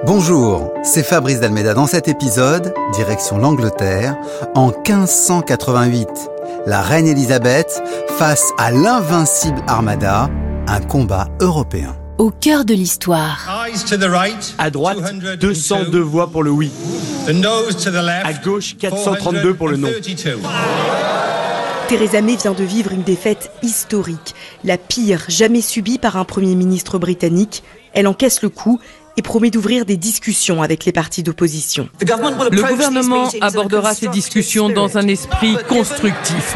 Bonjour, c'est Fabrice d'Almeida. Dans cet épisode, direction l'Angleterre, en 1588. La reine Élisabeth face à l'invincible Armada, un combat européen. Au cœur de l'histoire. À droite, 202 voix pour le oui. À gauche, 432 pour le non. Theresa May vient de vivre une défaite historique, la pire jamais subie par un Premier ministre britannique. Elle encaisse le coup et promet d'ouvrir des discussions avec les partis d'opposition. Le gouvernement abordera ces discussions dans un esprit constructif,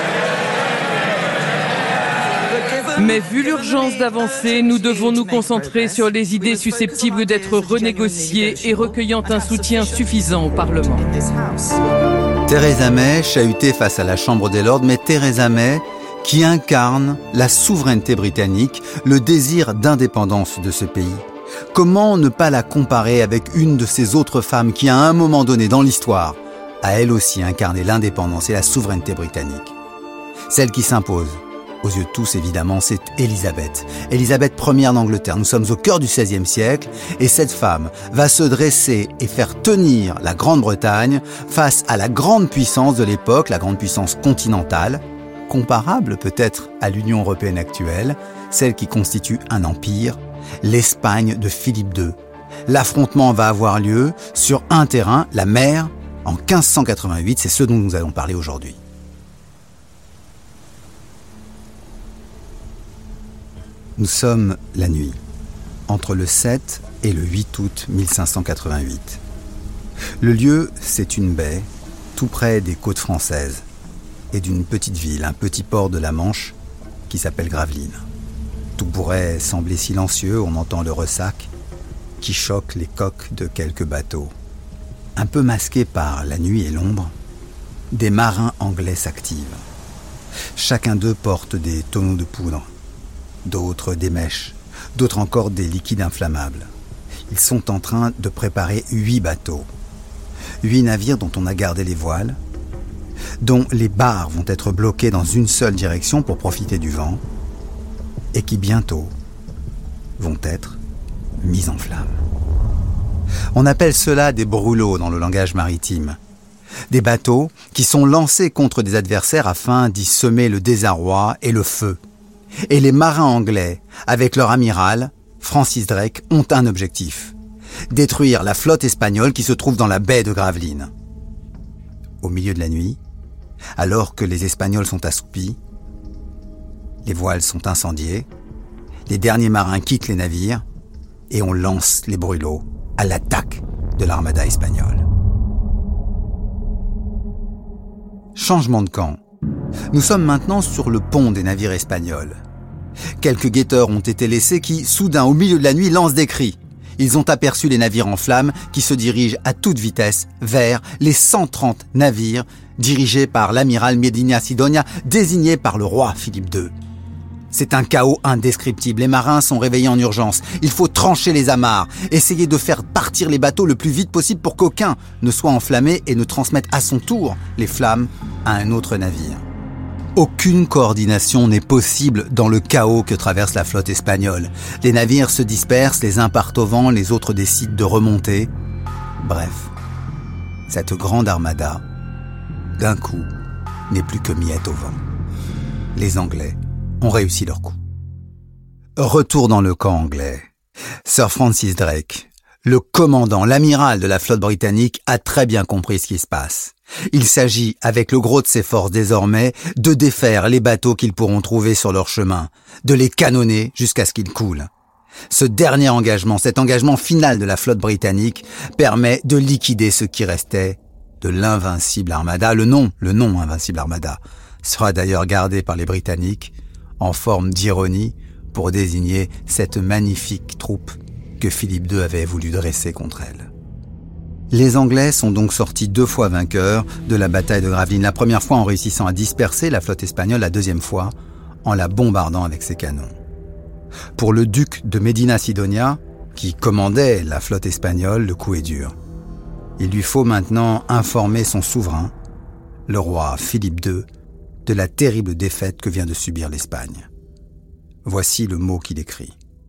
mais vu l'urgence d'avancer, nous devons nous concentrer sur les idées susceptibles d'être renégociées et recueillant un soutien suffisant au Parlement. Theresa May chahutée face à la Chambre des Lords, mais Theresa May qui incarne la souveraineté britannique, le désir d'indépendance de ce pays. Comment ne pas la comparer avec une de ces autres femmes qui, à un moment donné dans l'histoire, a elle aussi incarné l'indépendance et la souveraineté britannique. Celle qui s'impose, aux yeux de tous évidemment, c'est Élisabeth. Élisabeth Ière d'Angleterre. Nous sommes au cœur du XVIe siècle et cette femme va se dresser et faire tenir la Grande-Bretagne face à la grande puissance de l'époque, la grande puissance continentale, comparable peut-être à l'Union européenne actuelle, celle qui constitue un empire, l'Espagne de Philippe II. L'affrontement va avoir lieu sur un terrain, la mer, en 1588, c'est ce dont nous allons parler aujourd'hui. Nous sommes la nuit, entre le 7 et le 8 août 1588. Le lieu, c'est une baie, tout près des côtes françaises, et d'une petite ville, un petit port de la Manche, qui s'appelle Gravelines. Tout pourrait sembler silencieux, on entend le ressac qui choque les coques de quelques bateaux. Un peu masqués par la nuit et l'ombre, des marins anglais s'activent. Chacun d'eux porte des tonneaux de poudre, d'autres des mèches, d'autres encore des liquides inflammables. Ils sont en train de préparer 8 bateaux. 8 navires dont on a gardé les voiles, dont les barres vont être bloquées dans une seule direction pour profiter du vent, et qui bientôt vont être mis en flammes. On appelle cela des brûlots dans le langage maritime. Des bateaux qui sont lancés contre des adversaires afin d'y semer le désarroi et le feu. Et les marins anglais, avec leur amiral, Francis Drake, ont un objectif: détruire la flotte espagnole qui se trouve dans la baie de Gravelines. Au milieu de la nuit, alors que les Espagnols sont assoupis, les voiles sont incendiées, les derniers marins quittent les navires et on lance les brûlots à l'attaque de l'armada espagnole. Changement de camp. Nous sommes maintenant sur le pont des navires espagnols. Quelques guetteurs ont été laissés qui, soudain, au milieu de la nuit, lancent des cris. Ils ont aperçu les navires en flammes qui se dirigent à toute vitesse vers les 130 navires dirigés par l'amiral Medina Sidonia, désigné par le roi Philippe II. C'est un chaos indescriptible. Les marins sont réveillés en urgence. Il faut trancher les amarres, essayer de faire partir les bateaux le plus vite possible pour qu'aucun ne soit enflammé et ne transmette à son tour les flammes à un autre navire. Aucune coordination n'est possible dans le chaos que traverse la flotte espagnole. Les navires se dispersent, les uns partent au vent, les autres décident de remonter. Bref, cette grande armada, d'un coup, n'est plus que miette au vent. Les Anglais ont réussi leur coup. Retour dans le camp anglais. Sir Francis Drake, le commandant, l'amiral de la flotte britannique, a très bien compris ce qui se passe. Il s'agit, avec le gros de ses forces désormais, de défaire les bateaux qu'ils pourront trouver sur leur chemin, de les canonner jusqu'à ce qu'ils coulent. Ce dernier engagement, cet engagement final de la flotte britannique, permet de liquider ce qui restait de l'invincible armada. Le nom invincible armada, sera d'ailleurs gardé par les Britanniques en forme d'ironie pour désigner cette magnifique troupe que Philippe II avait voulu dresser contre elle. Les Anglais sont donc sortis 2 fois vainqueurs de la bataille de Gravelines. La première fois en réussissant à disperser la flotte espagnole, la deuxième fois en la bombardant avec ses canons. Pour le duc de Medina Sidonia, qui commandait la flotte espagnole, le coup est dur. Il lui faut maintenant informer son souverain, le roi Philippe II, de la terrible défaite que vient de subir l'Espagne. Voici le mot qu'il écrit.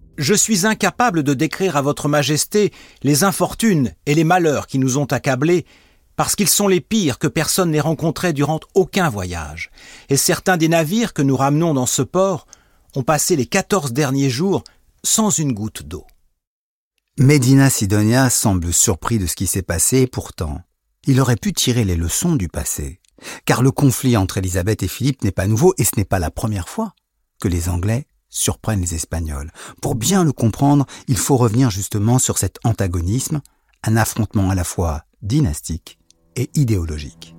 « Je suis incapable de décrire à votre majesté les infortunes et les malheurs qui nous ont accablés, parce qu'ils sont les pires que personne n'ait rencontrés durant aucun voyage. Et certains des navires que nous ramenons dans ce port ont passé les 14 derniers jours sans une goutte d'eau. » Medina Sidonia semble surpris de ce qui s'est passé, et pourtant, il aurait pu tirer les leçons du passé. Car le conflit entre Élisabeth et Philippe n'est pas nouveau, et ce n'est pas la première fois que les Anglais surprennent les Espagnols. Pour bien le comprendre, il faut revenir justement sur cet antagonisme, un affrontement à la fois dynastique et idéologique.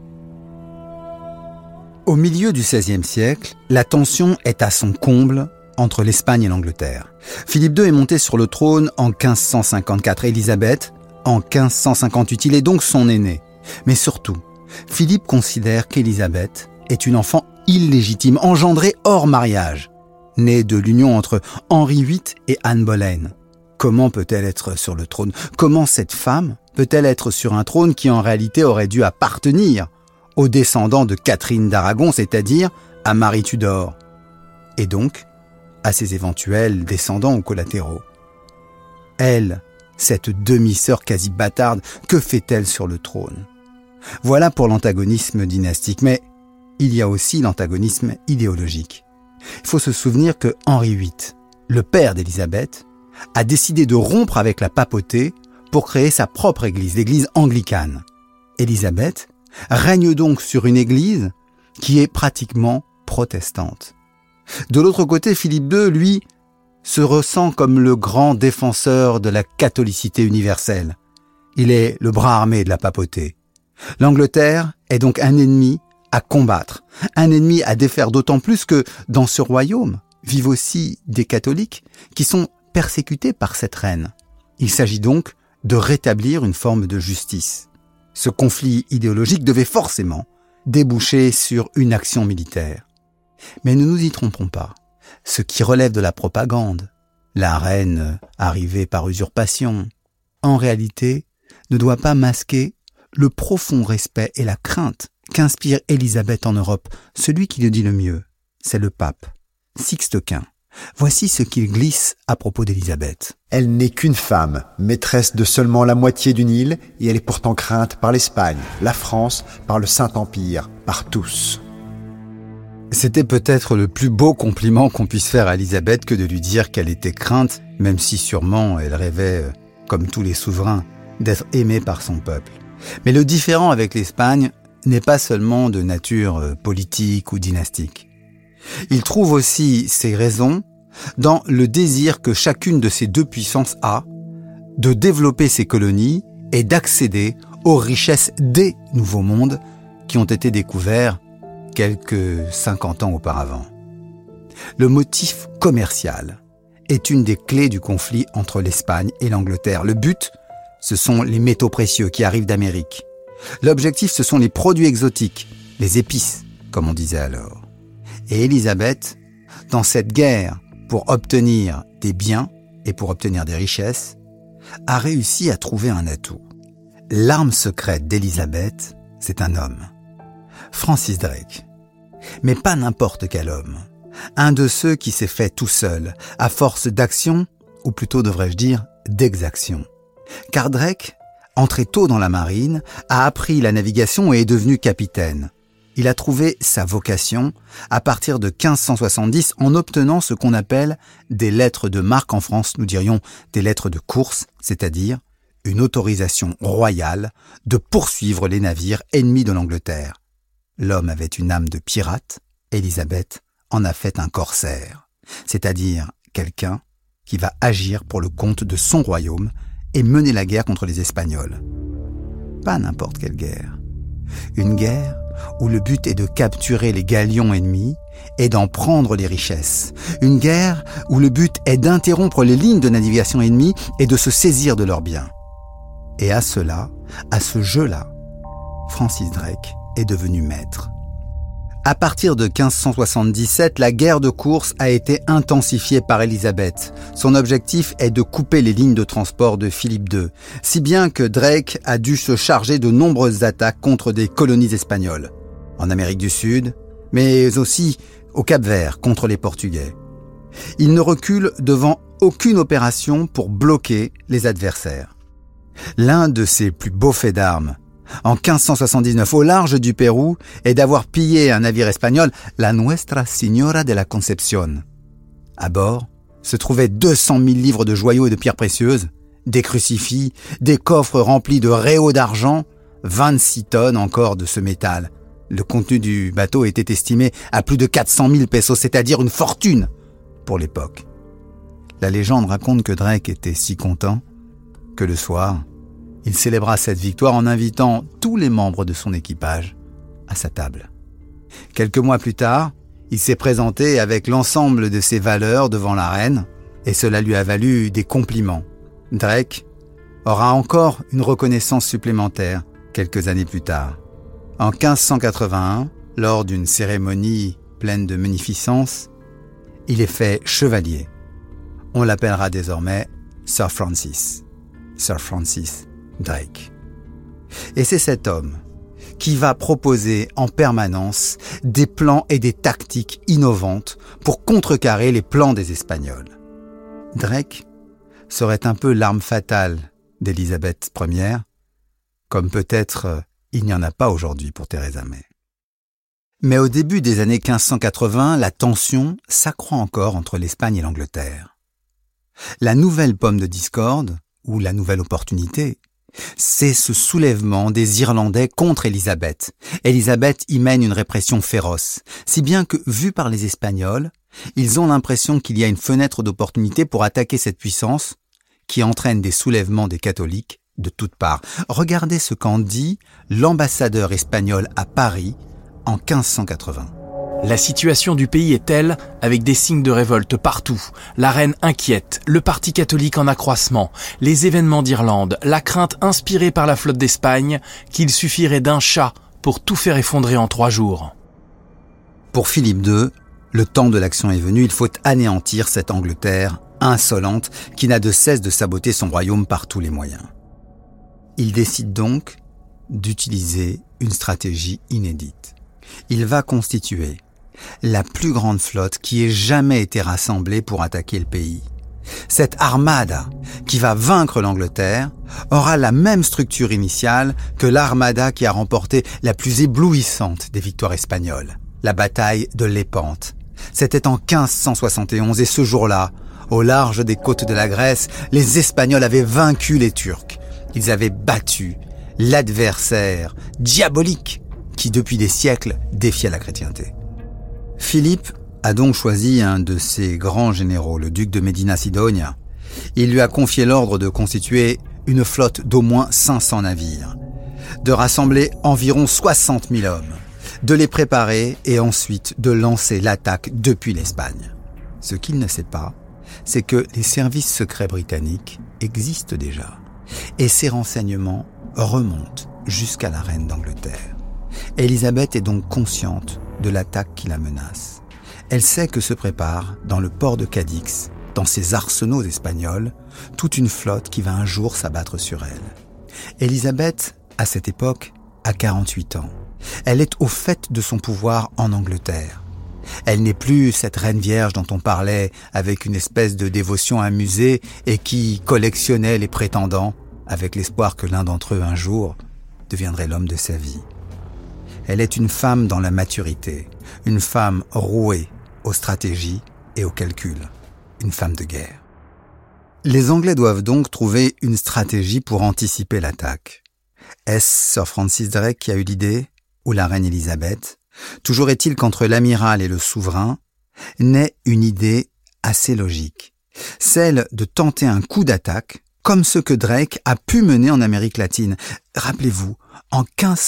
Au milieu du XVIe siècle, la tension est à son comble entre l'Espagne et l'Angleterre. Philippe II est monté sur le trône en 1554, Élisabeth en 1558. Il est donc son aîné. Mais surtout, Philippe considère qu'Élisabeth est une enfant illégitime, engendrée hors mariage, née de l'union entre Henri VIII et Anne Boleyn. Comment peut-elle être sur le trône ? Comment cette femme peut-elle être sur un trône qui en réalité aurait dû appartenir aux descendants de Catherine d'Aragon, c'est-à-dire à Marie Tudor, et donc à ses éventuels descendants ou collatéraux. Elle, cette demi-sœur quasi bâtarde, que fait-elle sur le trône ? Voilà pour l'antagonisme dynastique, mais il y a aussi l'antagonisme idéologique. Il faut se souvenir que Henri VIII, le père d'Élisabeth, a décidé de rompre avec la papauté pour créer sa propre église, l'église anglicane. Élisabeth règne donc sur une église qui est pratiquement protestante. De l'autre côté, Philippe II, lui, se ressent comme le grand défenseur de la catholicité universelle. Il est le bras armé de la papauté. L'Angleterre est donc un ennemi à combattre, un ennemi à défaire, d'autant plus que dans ce royaume vivent aussi des catholiques qui sont persécutés par cette reine. Il s'agit donc de rétablir une forme de justice. Ce conflit idéologique devait forcément déboucher sur une action militaire. Mais ne nous y trompons pas. Ce qui relève de la propagande, la reine arrivée par usurpation, en réalité, ne doit pas masquer le profond respect et la crainte qu'inspire Élisabeth en Europe. Celui qui le dit le mieux, c'est le pape, Sixte Quint. Voici ce qu'il glisse à propos d'Élisabeth. Elle n'est qu'une femme, maîtresse de seulement la moitié d'une île, et elle est pourtant crainte par l'Espagne, la France, par le Saint-Empire, par tous. C'était peut-être le plus beau compliment qu'on puisse faire à Élisabeth que de lui dire qu'elle était crainte, même si sûrement elle rêvait, comme tous les souverains, d'être aimée par son peuple. Mais le différend avec l'Espagne n'est pas seulement de nature politique ou dynastique. Il trouve aussi ses raisons dans le désir que chacune de ces deux puissances a de développer ses colonies et d'accéder aux richesses des nouveaux mondes qui ont été découverts quelques 50 ans auparavant. Le motif commercial est une des clés du conflit entre l'Espagne et l'Angleterre. Le but, ce sont les métaux précieux qui arrivent d'Amérique. L'objectif, ce sont les produits exotiques, les épices, comme on disait alors. Et Élisabeth, dans cette guerre pour obtenir des biens et pour obtenir des richesses, a réussi à trouver un atout. L'arme secrète d'Élisabeth, c'est un homme, Francis Drake. Mais pas n'importe quel homme. Un de ceux qui s'est fait tout seul, à force d'action, ou plutôt devrais-je dire d'exaction. Car Drake, entré tôt dans la marine, a appris la navigation et est devenu capitaine. Il a trouvé sa vocation à partir de 1570 en obtenant ce qu'on appelle des lettres de marque. En France, nous dirions des lettres de course, c'est-à-dire une autorisation royale de poursuivre les navires ennemis de l'Angleterre. L'homme avait une âme de pirate, Élisabeth en a fait un corsaire, c'est-à-dire quelqu'un qui va agir pour le compte de son royaume et mener la guerre contre les Espagnols. Pas n'importe quelle guerre. Une guerre où le but est de capturer les galions ennemis et d'en prendre les richesses. Une guerre où le but est d'interrompre les lignes de navigation ennemies et de se saisir de leurs biens. Et à cela, à ce jeu-là, Francis Drake est devenu maître. À partir de 1577, la guerre de course a été intensifiée par Élisabeth. Son objectif est de couper les lignes de transport de Philippe II, si bien que Drake a dû se charger de nombreuses attaques contre des colonies espagnoles, en Amérique du Sud, mais aussi au Cap-Vert contre les Portugais. Il ne recule devant aucune opération pour bloquer les adversaires. L'un de ses plus beaux faits d'armes, en 1579 au large du Pérou, est d'avoir pillé un navire espagnol, la Nuestra Señora de la Concepción. À bord se trouvaient 200 000 livres de joyaux et de pierres précieuses, des crucifix, des coffres remplis de réaux d'argent, 26 tonnes encore de ce métal. Le contenu du bateau était estimé à plus de 400 000 pesos, c'est-à-dire une fortune pour l'époque. La légende raconte que Drake était si content que le soir, il célébra cette victoire en invitant tous les membres de son équipage à sa table. Quelques mois plus tard, il s'est présenté avec l'ensemble de ses valeurs devant la reine et cela lui a valu des compliments. Drake aura encore une reconnaissance supplémentaire quelques années plus tard. En 1581, lors d'une cérémonie pleine de munificence, il est fait chevalier. On l'appellera désormais Sir Francis Drake. Et c'est cet homme qui va proposer en permanence des plans et des tactiques innovantes pour contrecarrer les plans des Espagnols. Drake serait un peu l'arme fatale d'Élisabeth Ier, comme peut-être il n'y en a pas aujourd'hui pour Theresa May. Mais au début des années 1580, la tension s'accroît encore entre l'Espagne et l'Angleterre. La nouvelle pomme de discorde, ou la nouvelle opportunité, c'est ce soulèvement des Irlandais contre Élisabeth. Élisabeth y mène une répression féroce, si bien que, vu par les Espagnols, ils ont l'impression qu'il y a une fenêtre d'opportunité pour attaquer cette puissance qui entraîne des soulèvements des catholiques de toutes parts. Regardez ce qu'en dit l'ambassadeur espagnol à Paris en 1580. La situation du pays est telle, avec des signes de révolte partout, la reine inquiète, le parti catholique en accroissement, les événements d'Irlande, la crainte inspirée par la flotte d'Espagne, qu'il suffirait d'un chat pour tout faire effondrer en 3 jours. Pour Philippe II, le temps de l'action est venu, il faut anéantir cette Angleterre insolente qui n'a de cesse de saboter son royaume par tous les moyens. Il décide donc d'utiliser une stratégie inédite. Il va constituer la plus grande flotte qui ait jamais été rassemblée pour attaquer le pays. Cette armada qui va vaincre l'Angleterre aura la même structure initiale que l'armada qui a remporté la plus éblouissante des victoires espagnoles, la bataille de Lépante. C'était en 1571 et ce jour-là, au large des côtes de la Grèce, les Espagnols avaient vaincu les Turcs. Ils avaient battu l'adversaire diabolique qui, depuis des siècles, défiait la chrétienté. Philippe a donc choisi un de ses grands généraux, le duc de Medina Sidonia. Il lui a confié l'ordre de constituer une flotte d'au moins 500 navires, de rassembler environ 60 000 hommes, de les préparer et ensuite de lancer l'attaque depuis l'Espagne. Ce qu'il ne sait pas, c'est que les services secrets britanniques existent déjà et ces renseignements remontent jusqu'à la reine d'Angleterre. Élisabeth est donc consciente de l'attaque qui la menace. Elle sait que se prépare, dans le port de Cadix, dans ses arsenaux espagnols, toute une flotte qui va un jour s'abattre sur elle. Élisabeth, à cette époque, a 48 ans. Elle est au fait de son pouvoir en Angleterre. Elle n'est plus cette reine vierge dont on parlait avec une espèce de dévotion amusée et qui collectionnait les prétendants avec l'espoir que l'un d'entre eux un jour deviendrait l'homme de sa vie. Elle est une femme dans la maturité, une femme rouée aux stratégies et aux calculs, une femme de guerre. Les Anglais doivent donc trouver une stratégie pour anticiper l'attaque. Est-ce Sir Francis Drake qui a eu l'idée, ou la reine Élisabeth ? Toujours est-il qu'entre l'amiral et le souverain naît une idée assez logique, celle de tenter un coup d'attaque comme ce que Drake a pu mener en Amérique latine. Rappelez-vous, en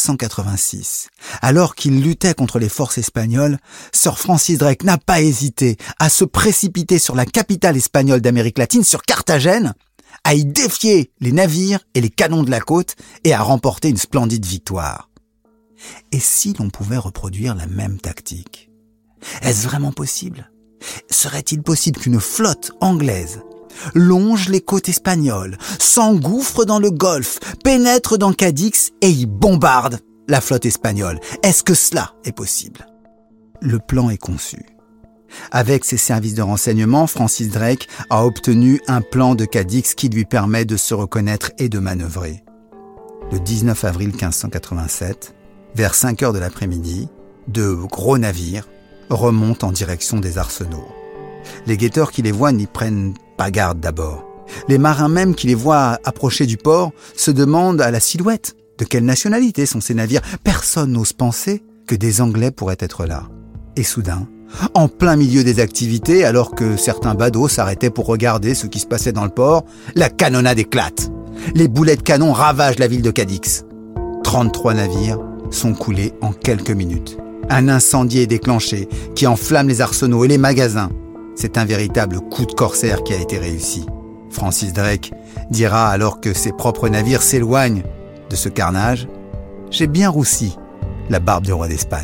1586, alors qu'il luttait contre les forces espagnoles, Sir Francis Drake n'a pas hésité à se précipiter sur la capitale espagnole d'Amérique latine, sur Carthagène, à y défier les navires et les canons de la côte et à remporter une splendide victoire. Et si l'on pouvait reproduire la même tactique ? Est-ce vraiment possible ? Serait-il possible qu'une flotte anglaise longe les côtes espagnoles, s'engouffre dans le golfe, pénètre dans Cadix et y bombarde la flotte espagnole? Est-ce que cela est possible ? Le plan est conçu. Avec ses services de renseignement, Francis Drake a obtenu un plan de Cadix qui lui permet de se reconnaître et de manœuvrer. Le 19 avril 1587, vers 5 heures de l'après-midi, de gros navires remontent en direction des arsenaux. Les guetteurs qui les voient n'y prennent pas garde d'abord. Les marins même qui les voient approcher du port se demandent à la silhouette de quelle nationalité sont ces navires. Personne n'ose penser que des Anglais pourraient être là. Et soudain, en plein milieu des activités, alors que certains badauds s'arrêtaient pour regarder ce qui se passait dans le port, la canonnade éclate. Les boulets de canon ravagent la ville de Cadix. 33 navires sont coulés en quelques minutes. Un incendie est déclenché qui enflamme les arsenaux et les magasins. C'est un véritable coup de corsaire qui a été réussi. Francis Drake dira alors que ses propres navires s'éloignent de ce carnage: « J'ai bien roussi la barbe du roi d'Espagne ».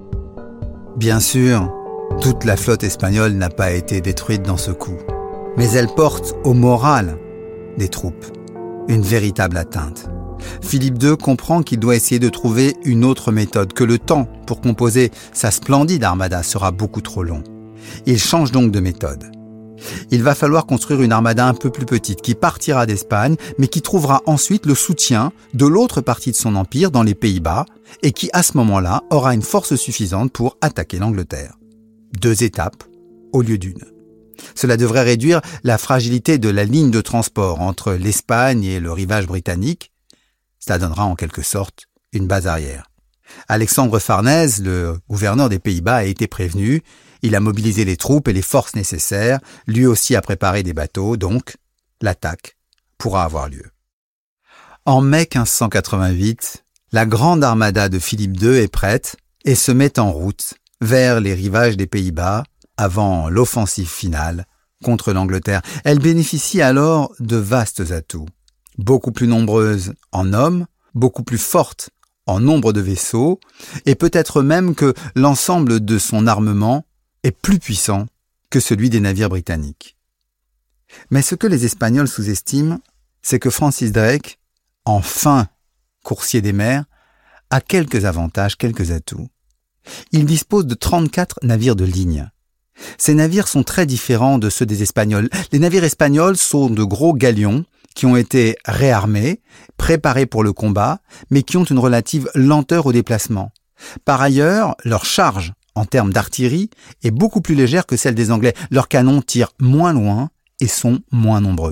Bien sûr, toute la flotte espagnole n'a pas été détruite dans ce coup, mais elle porte au moral des troupes une véritable atteinte. Philippe II comprend qu'il doit essayer de trouver une autre méthode, que le temps pour composer sa splendide armada sera beaucoup trop long. Il change donc de méthode. Il va falloir construire une armada un peu plus petite qui partira d'Espagne, mais qui trouvera ensuite le soutien de l'autre partie de son empire dans les Pays-Bas et qui, à ce moment-là, aura une force suffisante pour attaquer l'Angleterre. 2 étapes au lieu d'une. Cela devrait réduire la fragilité de la ligne de transport entre l'Espagne et le rivage britannique. Cela donnera en quelque sorte une base arrière. Alexandre Farnèse, le gouverneur des Pays-Bas, a été prévenu. Il a mobilisé les troupes et les forces nécessaires. Lui aussi a préparé des bateaux, donc l'attaque pourra avoir lieu. En mai 1588, la grande armada de Philippe II est prête et se met en route vers les rivages des Pays-Bas avant l'offensive finale contre l'Angleterre. Elle bénéficie alors de vastes atouts. Beaucoup plus nombreuse en hommes, beaucoup plus forte en nombre de vaisseaux, et peut-être même que l'ensemble de son armement est plus puissant que celui des navires britanniques. Mais ce que les Espagnols sous-estiment, c'est que Francis Drake, enfin coursier des mers, a quelques avantages, quelques atouts. Il dispose de 34 navires de ligne. Ces navires sont très différents de ceux des Espagnols. Les navires espagnols sont de gros galions qui ont été réarmés, préparés pour le combat, mais qui ont une relative lenteur au déplacement. Par ailleurs, leur charge en termes d'artillerie est beaucoup plus légère que celle des Anglais. Leurs canons tirent moins loin et sont moins nombreux.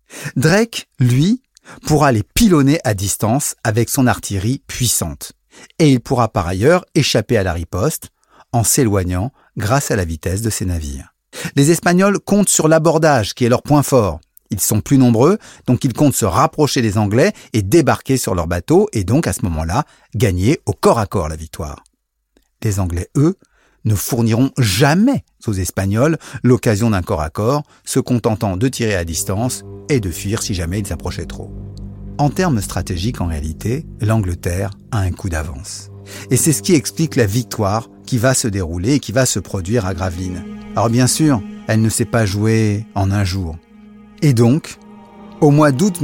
Drake, lui, pourra les pilonner à distance avec son artillerie puissante. Et il pourra par ailleurs échapper à la riposte en s'éloignant grâce à la vitesse de ses navires. Les Espagnols comptent sur l'abordage qui est leur point fort. Ils sont plus nombreux, donc ils comptent se rapprocher des Anglais et débarquer sur leurs bateaux et donc à ce moment-là gagner au corps à corps la victoire. Les Anglais, eux, ne fourniront jamais aux Espagnols l'occasion d'un corps à corps, se contentant de tirer à distance et de fuir si jamais ils s'approchaient trop. En termes stratégiques, en réalité, l'Angleterre a un coup d'avance. Et c'est ce qui explique la victoire qui va se dérouler et qui va se produire à Gravelines. Alors bien sûr, elle ne s'est pas jouée en un jour. Et donc, au mois d'août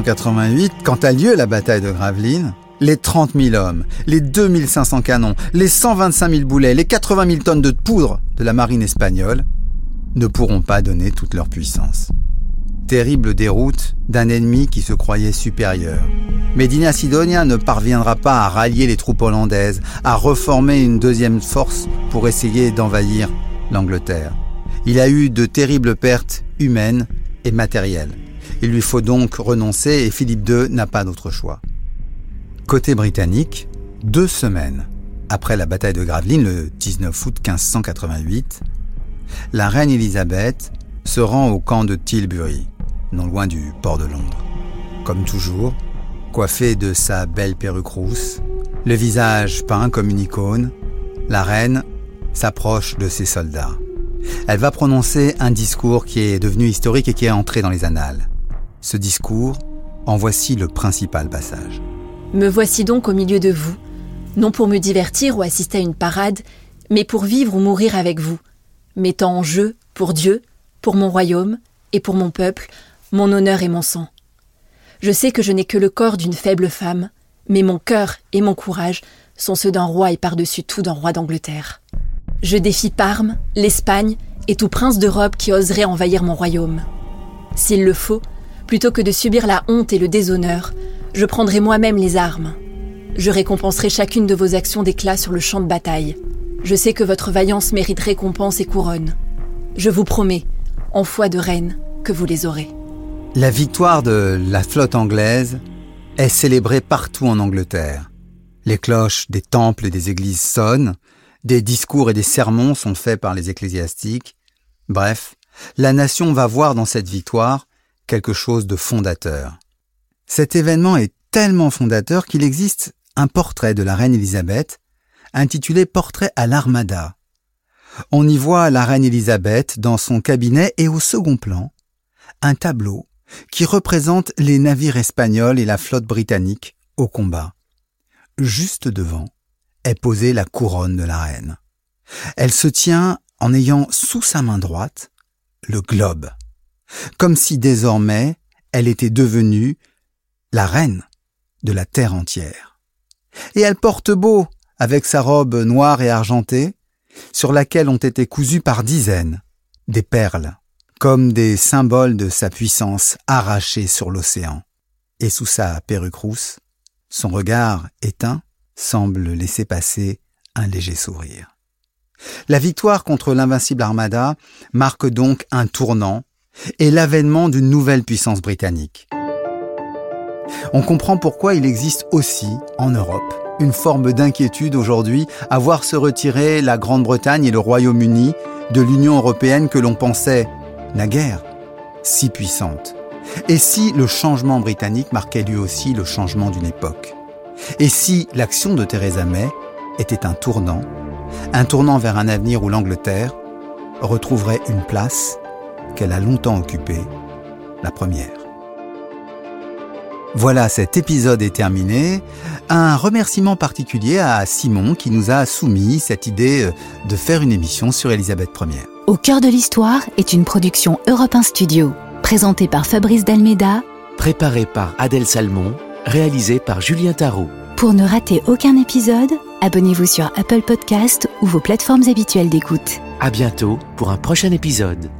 1588, quand a lieu la bataille de Gravelines, les 30 000 hommes, les 2 500 canons, les 125 000 boulets, les 80 000 tonnes de poudre de la marine espagnole ne pourront pas donner toute leur puissance. Terrible déroute d'un ennemi qui se croyait supérieur. Medina Sidonia ne parviendra pas à rallier les troupes hollandaises, à reformer une deuxième force pour essayer d'envahir l'Angleterre. Il a eu de terribles pertes humaines et matérielles. Il lui faut donc renoncer et Philippe II n'a pas d'autre choix. Côté britannique, 2 semaines après la bataille de Gravelines, le 19 août 1588, la reine Élisabeth se rend au camp de Tilbury, non loin du port de Londres. Comme toujours, coiffée de sa belle perruque rousse, le visage peint comme une icône, la reine s'approche de ses soldats. Elle va prononcer un discours qui est devenu historique et qui est entré dans les annales. Ce discours, en voici le principal passage. Me voici donc au milieu de vous, non pour me divertir ou assister à une parade, mais pour vivre ou mourir avec vous, mettant en jeu, pour Dieu, pour mon royaume et pour mon peuple, mon honneur et mon sang. Je sais que je n'ai que le corps d'une faible femme, mais mon cœur et mon courage sont ceux d'un roi et par-dessus tout d'un roi d'Angleterre. Je défie Parme, l'Espagne et tout prince d'Europe qui oserait envahir mon royaume. S'il le faut, plutôt que de subir la honte et le déshonneur, je prendrai moi-même les armes. Je récompenserai chacune de vos actions d'éclat sur le champ de bataille. Je sais que votre vaillance mérite récompense et couronne. Je vous promets, en foi de reine, que vous les aurez. La victoire de la flotte anglaise est célébrée partout en Angleterre. Les cloches des temples et des églises sonnent, des discours et des sermons sont faits par les ecclésiastiques. Bref, la nation va voir dans cette victoire quelque chose de fondateur. Cet événement est tellement fondateur qu'il existe un portrait de la reine Élisabeth intitulé « Portrait à l'Armada ». On y voit la reine Élisabeth dans son cabinet et au second plan, un tableau qui représente les navires espagnols et la flotte britannique au combat. Juste devant est posée la couronne de la reine. Elle se tient en ayant sous sa main droite le globe, comme si désormais elle était devenue la reine de la terre entière. Et elle porte beau avec sa robe noire et argentée, sur laquelle ont été cousues par dizaines des perles, comme des symboles de sa puissance arrachée sur l'océan. Et sous sa perruque rousse, son regard éteint semble laisser passer un léger sourire. La victoire contre l'invincible Armada marque donc un tournant et l'avènement d'une nouvelle puissance britannique. On comprend pourquoi il existe aussi, en Europe, une forme d'inquiétude aujourd'hui à voir se retirer la Grande-Bretagne et le Royaume-Uni de l'Union européenne que l'on pensait, naguère, si puissante. Et si le changement britannique marquait lui aussi le changement d'une époque? Et si l'action de Theresa May était un tournant vers un avenir où l'Angleterre retrouverait une place qu'elle a longtemps occupée, la première. Voilà, cet épisode est terminé. Un remerciement particulier à Simon qui nous a soumis cette idée de faire une émission sur Élisabeth Ier. Au cœur de l'histoire est une production Europe 1 Studio, présentée par Fabrice Dalméda, préparée par Adèle Salmon, réalisée par Julien Tarot. Pour ne rater aucun épisode, abonnez-vous sur Apple Podcasts ou vos plateformes habituelles d'écoute. À bientôt pour un prochain épisode.